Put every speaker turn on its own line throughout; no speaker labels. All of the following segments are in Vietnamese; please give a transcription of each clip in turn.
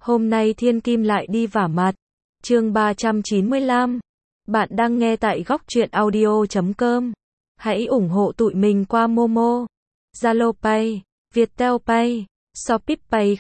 Hôm nay Thiên Kim lại đi vả mặt. Chương 395. Bạn đang nghe tại góc truyện audio.com. Hãy ủng hộ tụi mình qua Momo, Zalo Pay, Viettel Pay, Shopee Pay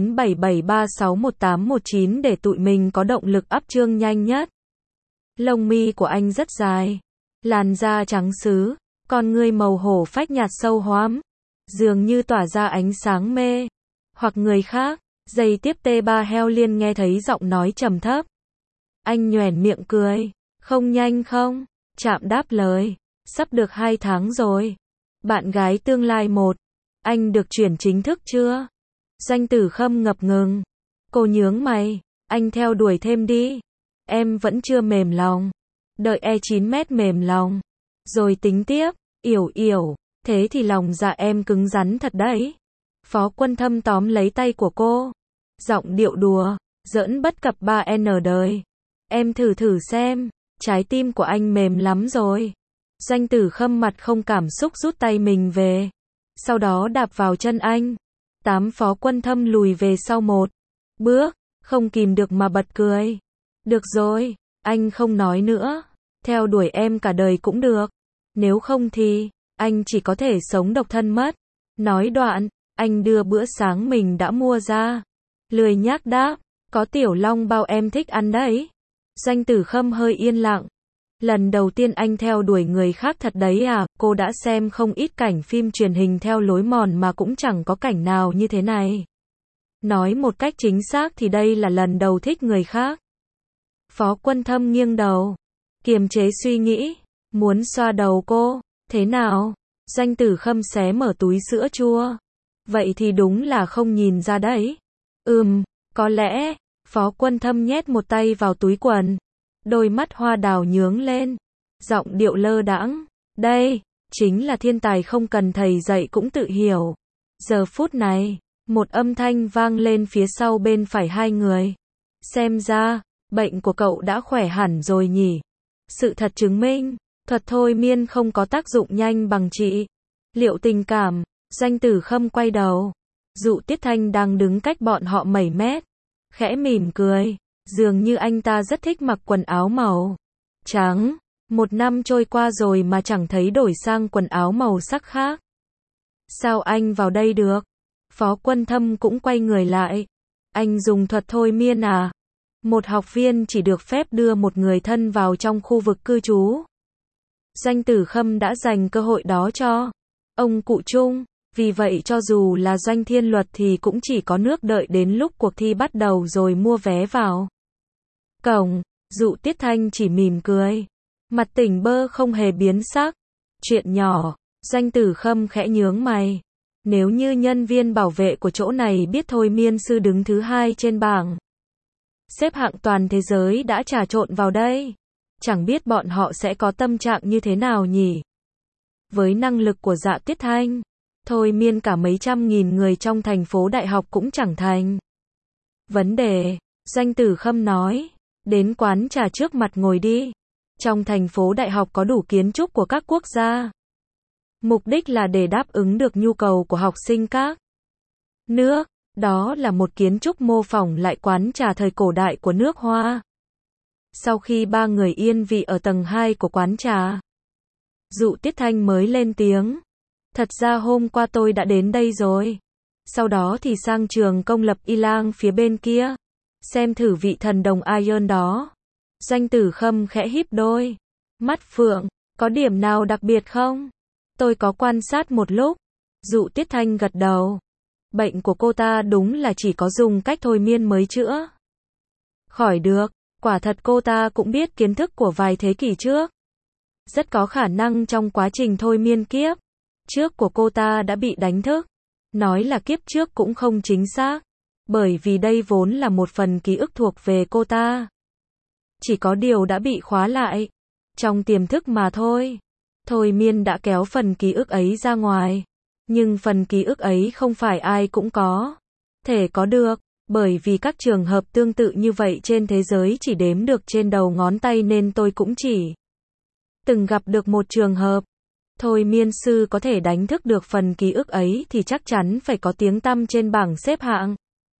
0977361819 để tụi mình có động lực up chương nhanh nhất. Lông mi của anh rất dài, làn da trắng sứ, con ngươi màu hổ phách nhạt sâu hoắm, dường như tỏa ra ánh sáng mê hoặc người khác. Giây tiếp T3 Heo Liên nghe thấy giọng nói trầm thấp. Anh nhoẻn miệng cười. Không nhanh không? Trạm đáp lời. Sắp được 2 tháng rồi. Bạn gái tương lai 1. Anh được chuyển chính thức chưa? Doanh Tử Khâm ngập ngừng. Cô nhướng mày. Anh theo đuổi thêm đi. Em vẫn chưa mềm lòng. Đợi E9 mềm lòng. Rồi tính tiếp. Yểu. Thế thì lòng dạ em cứng rắn thật đấy. Phó Quân Thâm tóm lấy tay của cô. Giọng điệu đùa, giỡn bất cập 3N đời. Em thử xem, trái tim của anh mềm lắm rồi. Doanh Tử Khâm mặt không cảm xúc rút tay mình về. Sau đó đạp vào chân anh. Phó Quân Thâm lùi về sau 1 bước, không kìm được mà bật cười. Được rồi, anh không nói nữa. Theo đuổi em cả đời cũng được. Nếu không thì, anh chỉ có thể sống độc thân mất. Nói đoạn, anh đưa bữa sáng mình đã mua ra. Lười nhác đáp, có tiểu long bao em thích ăn đấy. Doanh Tử Khâm hơi yên lặng. Lần đầu tiên anh theo đuổi người khác thật đấy à? Cô đã xem không ít cảnh phim truyền hình theo lối mòn mà cũng chẳng có cảnh nào như thế này. Nói một cách chính xác thì đây là lần đầu thích người khác. Phó Quân Thâm nghiêng đầu, kiềm chế suy nghĩ, muốn xoa đầu cô. Thế nào? Doanh Tử Khâm xé mở túi sữa chua. Vậy thì đúng là không nhìn ra đấy. Có lẽ. Phó Quân Thâm nhét một tay vào túi quần. Đôi mắt hoa đào nhướng lên. Giọng điệu lơ đãng. Đây, chính là thiên tài không cần thầy dạy cũng tự hiểu. Giờ phút này, một âm thanh vang lên phía sau bên phải hai người. Xem ra, bệnh của cậu đã khỏe hẳn rồi nhỉ. Sự thật chứng minh, thuật thôi miên không có tác dụng nhanh bằng trị liệu tình cảm. Doanh Tử Khâm quay đầu. Dụ Tiết Thanh đang đứng cách bọn họ mấy mét. Khẽ mỉm cười. Dường như anh ta rất thích mặc quần áo màu trắng. 1 năm trôi qua rồi mà chẳng thấy đổi sang quần áo màu sắc khác. Sao anh vào đây được? Phó Quân Thâm cũng quay người lại. Anh dùng thuật thôi miên à? Một học viên chỉ được phép đưa một người thân vào trong khu vực cư trú. Doanh Tử Khâm đã dành cơ hội đó cho ông cụ Trung. Vì vậy cho dù là Doanh Thiên Luật thì cũng chỉ có nước đợi đến lúc cuộc thi bắt đầu rồi mua vé vào cổng. Dụ Tiết Thanh chỉ mỉm cười. Mặt tỉnh bơ không hề biến sắc. Chuyện nhỏ. Doanh Tử Khâm khẽ nhướng mày. Nếu như nhân viên bảo vệ của chỗ này biết thôi miên sư đứng thứ 2 trên bảng xếp hạng toàn thế giới đã trà trộn vào đây, chẳng biết bọn họ sẽ có tâm trạng như thế nào nhỉ? Với năng lực của Dạ Tiết Thanh, thôi miên cả mấy trăm nghìn người trong thành phố đại học cũng chẳng thành vấn đề. Doanh Tử Khâm nói, đến quán trà trước mặt ngồi đi. Trong thành phố đại học có đủ kiến trúc của các quốc gia. Mục đích là để đáp ứng được nhu cầu của học sinh các nước. Đó là một kiến trúc mô phỏng lại quán trà thời cổ đại của nước Hoa. Sau khi 3 người yên vị ở tầng 2 của quán trà, Dụ Tiết Thanh mới lên tiếng. Thật ra hôm qua tôi đã đến đây rồi. Sau đó thì sang trường công lập Y Lang phía bên kia. Xem thử vị thần đồng Iron đó. Doanh Tử Khâm khẽ híp đôi mắt phượng. Có điểm nào đặc biệt không? Tôi có quan sát một lúc. Dụ Tiết Thanh gật đầu. Bệnh của cô ta đúng là chỉ có dùng cách thôi miên mới chữa khỏi được. Quả thật cô ta cũng biết kiến thức của vài thế kỷ trước. Rất có khả năng trong quá trình thôi miên kiếp trước của cô ta đã bị đánh thức. Nói là kiếp trước cũng không chính xác, bởi vì đây vốn là một phần ký ức thuộc về cô ta. Chỉ có điều đã bị khóa lại trong tiềm thức mà thôi. Thôi miên đã kéo phần ký ức ấy ra ngoài. Nhưng phần ký ức ấy không phải ai cũng có thể có được, bởi vì các trường hợp tương tự như vậy trên thế giới chỉ đếm được trên đầu ngón tay nên tôi cũng chỉ từng gặp được một trường hợp. Thôi miên sư có thể đánh thức được phần ký ức ấy thì chắc chắn phải có tiếng tăm trên bảng xếp hạng.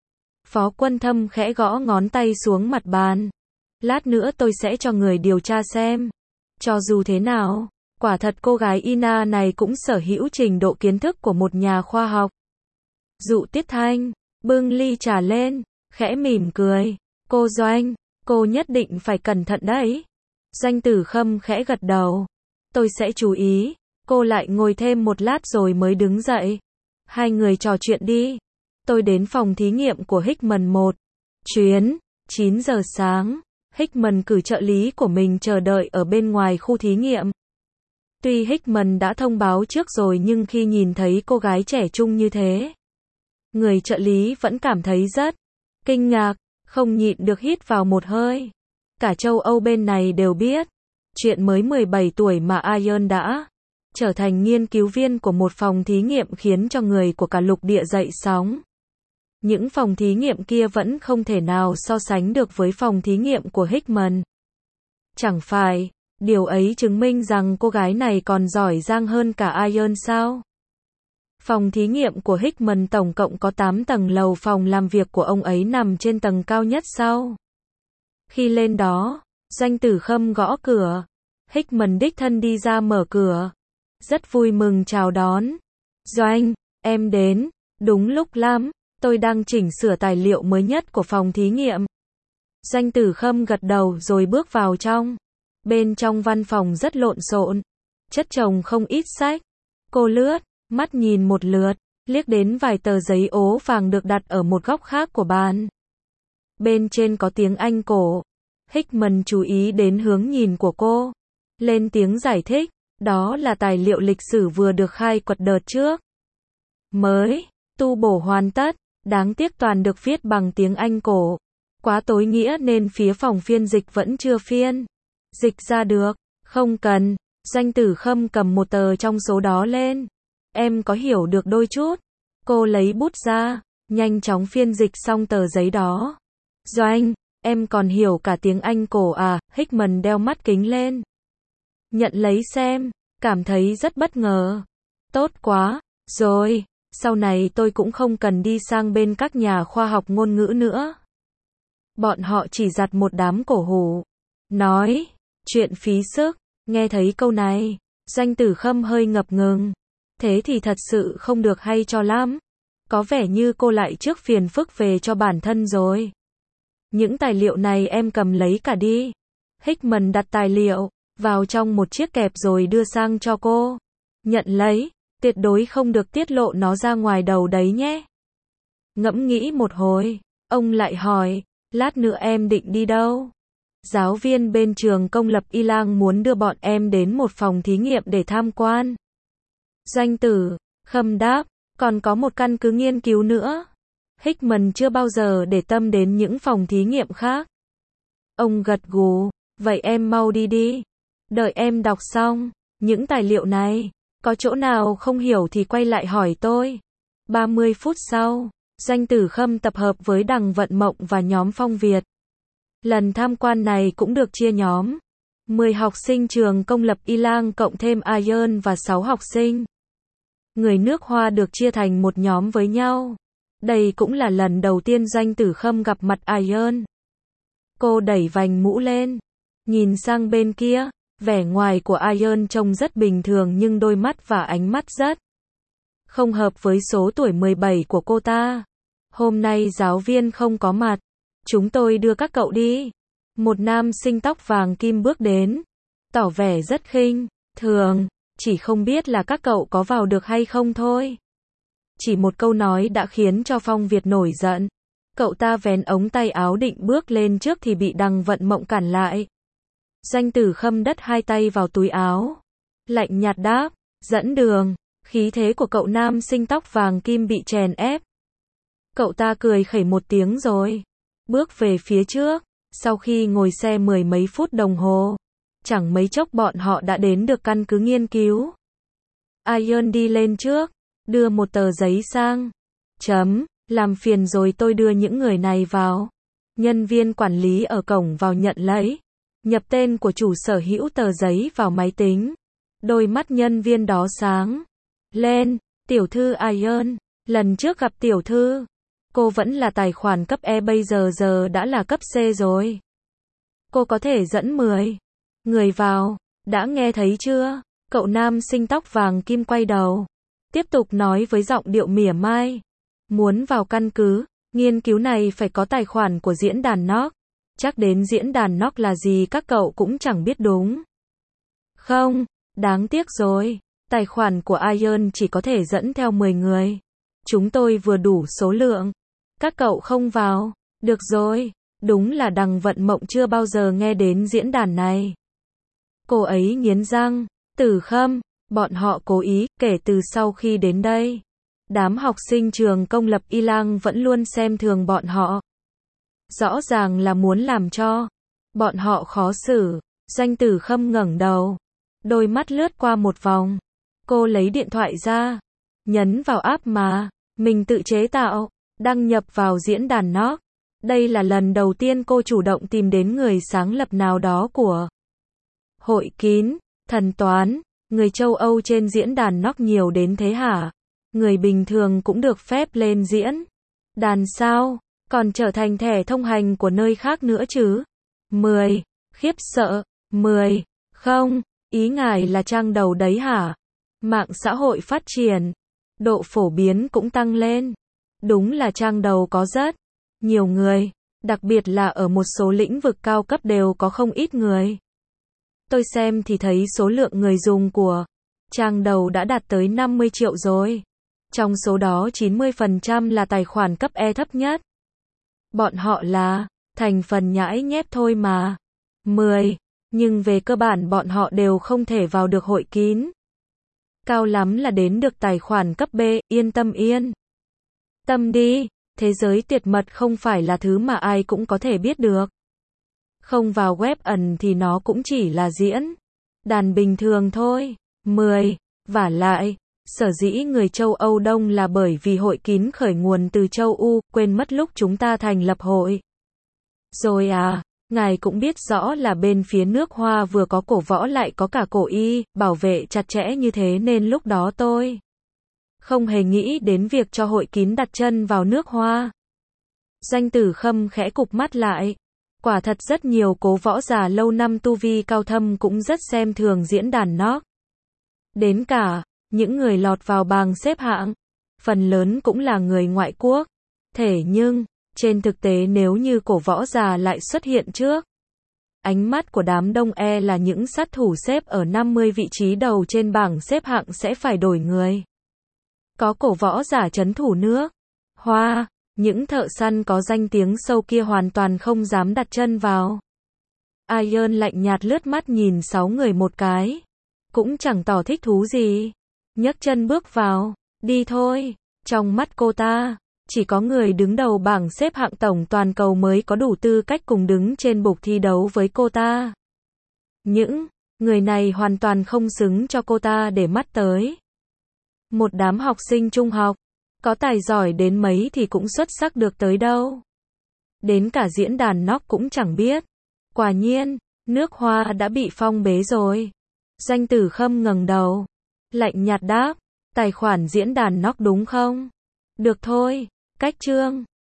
Phó Quân Thâm khẽ gõ ngón tay xuống mặt bàn. Lát nữa tôi sẽ cho người điều tra xem. Cho dù thế nào, quả thật cô gái Ina này cũng sở hữu trình độ kiến thức của một nhà khoa học. Dụ Tiết Thanh, bưng ly trà lên, khẽ mỉm cười. Cô Doanh, cô nhất định phải cẩn thận đấy. Doanh Tử Khâm khẽ gật đầu. Tôi sẽ chú ý. Cô lại ngồi thêm một lát rồi mới đứng dậy. Hai người trò chuyện đi. Tôi đến phòng thí nghiệm của Hickman một chuyến. 9 giờ sáng, Hickman cử trợ lý của mình chờ đợi ở bên ngoài khu thí nghiệm. Tuy Hickman đã thông báo trước rồi nhưng khi nhìn thấy cô gái trẻ trung như thế, người trợ lý vẫn cảm thấy rất kinh ngạc, không nhịn được hít vào một hơi. Cả châu Âu bên này đều biết, chuyện mới 17 tuổi mà Ian đã trở thành nghiên cứu viên của một phòng thí nghiệm khiến cho người của cả lục địa dậy sóng. Những phòng thí nghiệm kia vẫn không thể nào so sánh được với phòng thí nghiệm của Hickman. Chẳng phải, điều ấy chứng minh rằng cô gái này còn giỏi giang hơn cả Ian sao? Phòng thí nghiệm của Hickman tổng cộng có 8 tầng lầu, phòng làm việc của ông ấy nằm trên tầng cao nhất sau. Khi lên đó, Doanh Tử Khâm gõ cửa. Hickman đích thân đi ra mở cửa. Rất vui mừng chào đón. Doanh, em đến, đúng lúc lắm, tôi đang chỉnh sửa tài liệu mới nhất của phòng thí nghiệm. Doanh Tử Khâm gật đầu rồi bước vào trong. Bên trong văn phòng rất lộn xộn, chất chồng không ít sách. Cô lướt mắt nhìn một lượt, liếc đến vài tờ giấy ố vàng được đặt ở một góc khác của bàn. Bên trên có tiếng Anh cổ. Hickman chú ý đến hướng nhìn của cô, lên tiếng giải thích, đó là tài liệu lịch sử vừa được khai quật đợt trước. Mới tu bổ hoàn tất, đáng tiếc toàn được viết bằng tiếng Anh cổ. Quá tối nghĩa nên phía phòng phiên dịch vẫn chưa phiên dịch ra được. Không cần. Doanh Tử Khâm cầm một tờ trong số đó lên. Em có hiểu được đôi chút. Cô lấy bút ra, nhanh chóng phiên dịch xong tờ giấy đó. Doanh, em còn hiểu cả tiếng Anh cổ à? Hickman đeo mắt kính lên, nhận lấy xem, cảm thấy rất bất ngờ. Tốt quá, rồi, sau này tôi cũng không cần đi sang bên các nhà khoa học ngôn ngữ nữa. Bọn họ chỉ giặt một đám cổ hủ. Nói, chuyện phí sức. Nghe thấy câu này, Doanh Tử Khâm hơi ngập ngừng. Thế thì thật sự không được hay cho lắm. Có vẻ như cô lại trước phiền phức về cho bản thân rồi. Những tài liệu này em cầm lấy cả đi. Hickman đặt tài liệu vào trong một chiếc kẹp rồi đưa sang cho cô. Nhận lấy, tuyệt đối không được tiết lộ nó ra ngoài đầu đấy nhé. Ngẫm nghĩ một hồi, ông lại hỏi, lát nữa em định đi đâu? Giáo viên bên trường công lập Ilang muốn đưa bọn em đến một phòng thí nghiệm để tham quan. Doanh Tử Khâm đáp, còn có một căn cứ nghiên cứu nữa. Hickman chưa bao giờ để tâm đến những phòng thí nghiệm khác. Ông gật gù, vậy em mau đi đi. Đợi em đọc xong những tài liệu này, có chỗ nào không hiểu thì quay lại hỏi tôi. 30 phút sau, Doanh Tử Khâm tập hợp với Đằng Vận Mộng và nhóm Phong Việt. Lần tham quan này cũng được chia nhóm. 10 học sinh trường công lập Ilang cộng thêm Ian và 6 học sinh người nước Hoa được chia thành một nhóm với nhau. Đây cũng là lần đầu tiên Doanh Tử Khâm gặp mặt Ian. Cô đẩy vành mũ lên, nhìn sang bên kia, vẻ ngoài của Ian trông rất bình thường nhưng đôi mắt và ánh mắt rất không hợp với số tuổi 17 của cô ta. Hôm nay giáo viên không có mặt, chúng tôi đưa các cậu đi. Một nam sinh tóc vàng kim bước đến, tỏ vẻ rất khinh thường, chỉ không biết là các cậu có vào được hay không thôi. Chỉ một câu nói đã khiến cho Phong Việt nổi giận. Cậu ta vén ống tay áo định bước lên trước thì bị Đằng Vận Mộng cản lại. Doanh Tử Khâm đất hai tay vào túi áo, lạnh nhạt đáp, dẫn đường. Khí thế của cậu nam sinh tóc vàng kim bị chèn ép. Cậu ta cười khẩy một tiếng rồi bước về phía trước. Sau khi ngồi xe mười mấy phút đồng hồ, chẳng mấy chốc bọn họ đã đến được căn cứ nghiên cứu. Ian đi lên trước, đưa một tờ giấy sang. Làm phiền rồi, tôi đưa những người này vào. Nhân viên quản lý ở cổng vào nhận lấy, nhập tên của chủ sở hữu tờ giấy vào máy tính. Đôi mắt nhân viên đó sáng lên. Tiểu thư Ian, lần trước gặp tiểu thư, Cô vẫn là tài khoản cấp E, bây giờ đã là cấp C rồi. Cô có thể dẫn 10 người vào, đã nghe thấy chưa? Cậu nam sinh tóc vàng kim quay đầu, tiếp tục nói với giọng điệu mỉa mai. Muốn vào căn cứ nghiên cứu này phải có tài khoản của diễn đàn NOC. Chắc đến diễn đàn NOC là gì các cậu cũng chẳng biết đúng không? Đáng tiếc rồi. Tài khoản của Iron chỉ có thể dẫn theo 10 người. Chúng tôi vừa đủ số lượng. Các cậu không vào. Được rồi. Đúng là đằng vận mộng chưa bao giờ nghe đến diễn đàn này. Cô ấy nghiến răng. Tử Khâm, bọn họ cố ý, kể từ sau khi đến đây. Đám học sinh trường công lập Y Lang vẫn luôn xem thường bọn họ. Rõ ràng là muốn làm cho bọn họ khó xử. Doanh Tử Khâm ngẩng đầu. Đôi mắt lướt qua một vòng. Cô lấy điện thoại ra. Nhấn vào app mà mình tự chế tạo. Đăng nhập vào diễn đàn NOC. Đây là lần đầu tiên cô chủ động tìm đến người sáng lập nào đó của hội kín, thần toán. Người châu Âu trên diễn đàn NOC nhiều đến thế hả? Người bình thường cũng được phép lên diễn đàn sao? Còn trở thành thẻ thông hành của nơi khác nữa chứ? 10. Khiếp sợ. 10. Không, ý ngài là trang đầu đấy hả? Mạng xã hội phát triển, độ phổ biến cũng tăng lên. Đúng là trang đầu có rất nhiều người, đặc biệt là ở một số lĩnh vực cao cấp đều có không ít người. Tôi xem thì thấy số lượng người dùng của trang đầu đã đạt tới 50 triệu rồi. Trong số đó 90% là tài khoản cấp E thấp nhất. Bọn họ là thành phần nhãi nhép thôi mà. 10. Nhưng về cơ bản bọn họ đều không thể vào được hội kín. Cao lắm là đến được tài khoản cấp B, yên tâm đi, thế giới tuyệt mật không phải là thứ mà ai cũng có thể biết được. Không vào web ẩn thì nó cũng chỉ là diễn đàn bình thường thôi. 10. Vả lại, sở dĩ người châu Âu đông là bởi vì hội kín khởi nguồn từ châu Âu, quên mất lúc chúng ta thành lập hội. Rồi à, ngài cũng biết rõ là bên phía nước Hoa vừa có cổ võ lại có cả cổ y, bảo vệ chặt chẽ như thế nên lúc đó tôi không hề nghĩ đến việc cho hội kín đặt chân vào nước Hoa. Doanh Tử Khâm khẽ cụp mắt lại. Quả thật rất nhiều cố võ giả lâu năm tu vi cao thâm cũng rất xem thường diễn đàn NOC. Đến cả những người lọt vào bảng xếp hạng, phần lớn cũng là người ngoại quốc. Thế nhưng, trên thực tế nếu như cổ võ giả lại xuất hiện trước, ánh mắt của đám đông là những sát thủ xếp ở 50 vị trí đầu trên bảng xếp hạng sẽ phải đổi người. Có cổ võ giả trấn thủ nước Hoa, những thợ săn có danh tiếng sâu kia hoàn toàn không dám đặt chân vào. Iron lạnh nhạt lướt mắt nhìn 6 người một cái. Cũng chẳng tỏ thích thú gì. Nhấc chân bước vào. Đi thôi. Trong mắt cô ta, chỉ có người đứng đầu bảng xếp hạng tổng toàn cầu mới có đủ tư cách cùng đứng trên bục thi đấu với cô ta. Những người này hoàn toàn không xứng cho cô ta để mắt tới. Một đám học sinh trung học, có tài giỏi đến mấy thì cũng xuất sắc được tới đâu. Đến cả diễn đàn NOC cũng chẳng biết. Quả nhiên, nước Hoa đã bị phong bế rồi. Doanh Tử Khâm ngẩng đầu, lạnh nhạt đáp, tài khoản diễn đàn NOC đúng không? Được thôi, cách chương.